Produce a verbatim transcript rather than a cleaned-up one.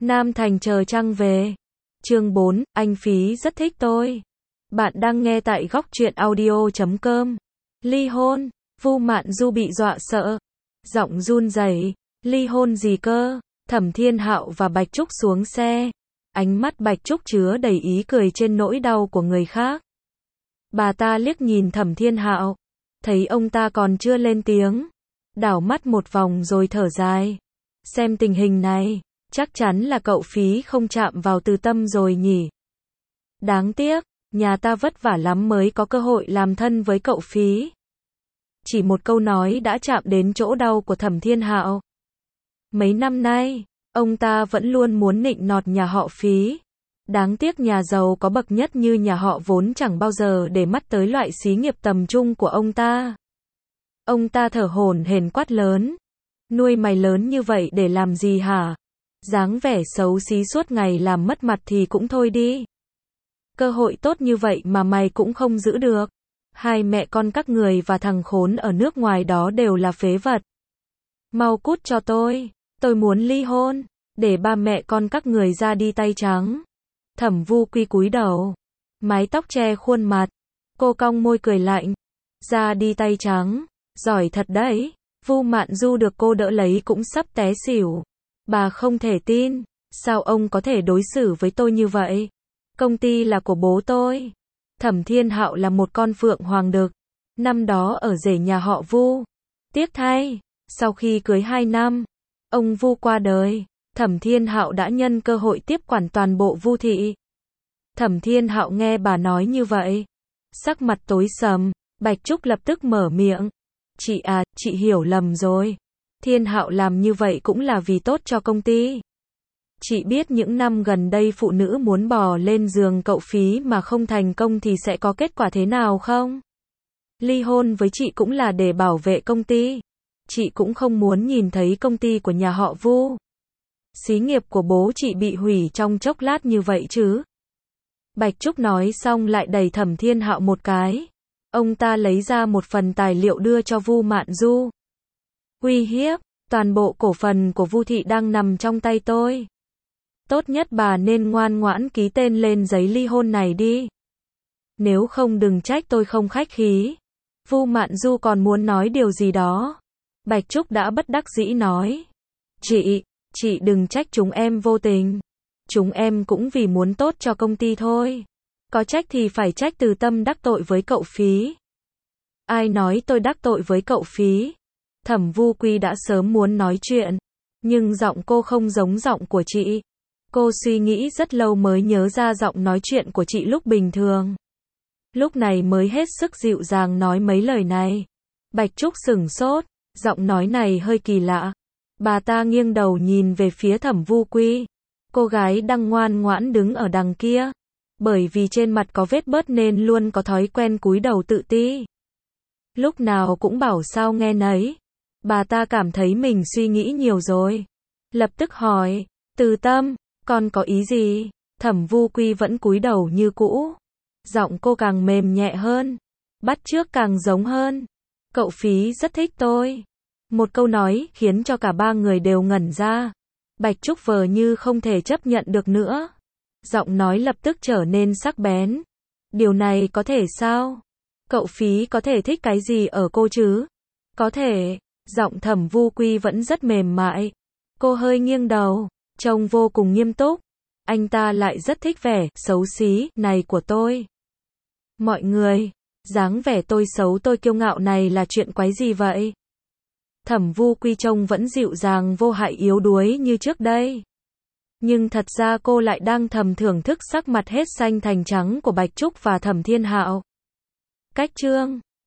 Nam Thành chờ trăng về. Chương bốn, anh Phí rất thích tôi. Bạn đang nghe tại góc truyện audio chấm com. Ly hôn, Vu Mạn Du bị dọa sợ. Giọng run rẩy, ly hôn gì cơ? Thẩm Thiên Hạo và Bạch Trúc xuống xe. Ánh mắt Bạch Trúc chứa đầy ý cười trên nỗi đau của người khác. Bà ta liếc nhìn Thẩm Thiên Hạo, thấy ông ta còn chưa lên tiếng, đảo mắt một vòng rồi thở dài. Xem tình hình này, chắc chắn là cậu Phí không chạm vào Từ Tâm rồi nhỉ. Đáng tiếc, nhà ta vất vả lắm mới có cơ hội làm thân với cậu Phí. Chỉ một câu nói đã chạm đến chỗ đau của Thẩm Thiên Hạo. Mấy năm nay, ông ta vẫn luôn muốn nịnh nọt nhà họ Phí. Đáng tiếc nhà giàu có bậc nhất như nhà họ vốn chẳng bao giờ để mắt tới loại xí nghiệp tầm trung của ông ta. Ông ta thở hổn hển quát lớn. Nuôi mày lớn như vậy để làm gì hả? Dáng vẻ xấu xí suốt ngày làm mất mặt thì cũng thôi đi. Cơ hội tốt như vậy mà mày cũng không giữ được. Hai mẹ con các người và thằng khốn ở nước ngoài đó đều là phế vật. Mau cút cho tôi, tôi muốn ly hôn, để ba mẹ con các người ra đi tay trắng. Thẩm Vu Quy cúi đầu, mái tóc che khuôn mặt, cô cong môi cười lạnh. Ra đi tay trắng, giỏi thật đấy. Vu Mạn Du được cô đỡ lấy cũng sắp té xỉu. Bà không thể tin, sao ông có thể đối xử với tôi như vậy? Công ty là của bố tôi. Thẩm Thiên Hạo là một con phượng hoàng đực, năm đó ở rể nhà họ Vu. Tiếc thay, sau khi cưới hai năm, ông Vu qua đời, Thẩm Thiên Hạo đã nhân cơ hội tiếp quản toàn bộ Vu thị. Thẩm Thiên Hạo nghe bà nói như vậy, sắc mặt tối sầm. Bạch Trúc lập tức mở miệng. Chị à, chị hiểu lầm rồi. Thiên Hạo làm như vậy cũng là vì tốt cho công ty. Chị biết những năm gần đây phụ nữ muốn bò lên giường cậu Phí mà không thành công thì sẽ có kết quả thế nào không? Ly hôn với chị cũng là để bảo vệ công ty. Chị cũng không muốn nhìn thấy công ty của nhà họ Vu, xí nghiệp của bố chị bị hủy trong chốc lát như vậy chứ. Bạch Trúc nói xong lại đẩy Thẩm Thiên Hạo một cái. Ông ta lấy ra một phần tài liệu đưa cho Vu Mạn Du. Uy hiếp, toàn bộ cổ phần của Vu thị đang nằm trong tay tôi. Tốt nhất bà nên ngoan ngoãn ký tên lên giấy ly hôn này đi. Nếu không đừng trách tôi không khách khí. Vu Mạn Du còn muốn nói điều gì đó. Bạch Trúc đã bất đắc dĩ nói. Chị, chị đừng trách chúng em vô tình. Chúng em cũng vì muốn tốt cho công ty thôi. Có trách thì phải trách Từ Tâm đắc tội với cậu Phí. Ai nói tôi đắc tội với cậu Phí? Thẩm Vu Quy đã sớm muốn nói chuyện, nhưng giọng cô không giống giọng của chị. Cô suy nghĩ rất lâu mới nhớ ra giọng nói chuyện của chị lúc bình thường. Lúc này mới hết sức dịu dàng nói mấy lời này. Bạch Trúc sửng sốt, giọng nói này hơi kỳ lạ. Bà ta nghiêng đầu nhìn về phía Thẩm Vu Quy. Cô gái đang ngoan ngoãn đứng ở đằng kia. Bởi vì trên mặt có vết bớt nên luôn có thói quen cúi đầu tự ti. Lúc nào cũng bảo sao nghe nấy. Bà ta cảm thấy mình suy nghĩ nhiều rồi. Lập tức hỏi, Từ Tâm, con có ý gì? Thẩm Vu Quy vẫn cúi đầu như cũ. Giọng cô càng mềm nhẹ hơn, bắt chước càng giống hơn. Cậu Phí rất thích tôi. Một câu nói khiến cho cả ba người đều ngẩn ra. Bạch Trúc vờ như không thể chấp nhận được nữa. Giọng nói lập tức trở nên sắc bén. Điều này có thể sao? Cậu Phí có thể thích cái gì ở cô chứ? Có thể. Giọng Thẩm Vu Quy vẫn rất mềm mại. Cô hơi nghiêng đầu, trông vô cùng nghiêm túc. Anh ta lại rất thích vẻ xấu xí này của tôi. Mọi người, dáng vẻ tôi xấu tôi kiêu ngạo này là chuyện quái gì vậy? Thẩm Vu Quy trông vẫn dịu dàng vô hại yếu đuối như trước đây. Nhưng thật ra cô lại đang thầm thưởng thức sắc mặt hết xanh thành trắng của Bạch Trúc và Thẩm Thiên Hạo. Cách chương